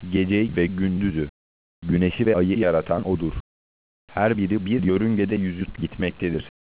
Geceyi ve gündüzü, güneşi ve ayı yaratan O'dur. Her biri bir yörüngede yüzüp gitmektedir.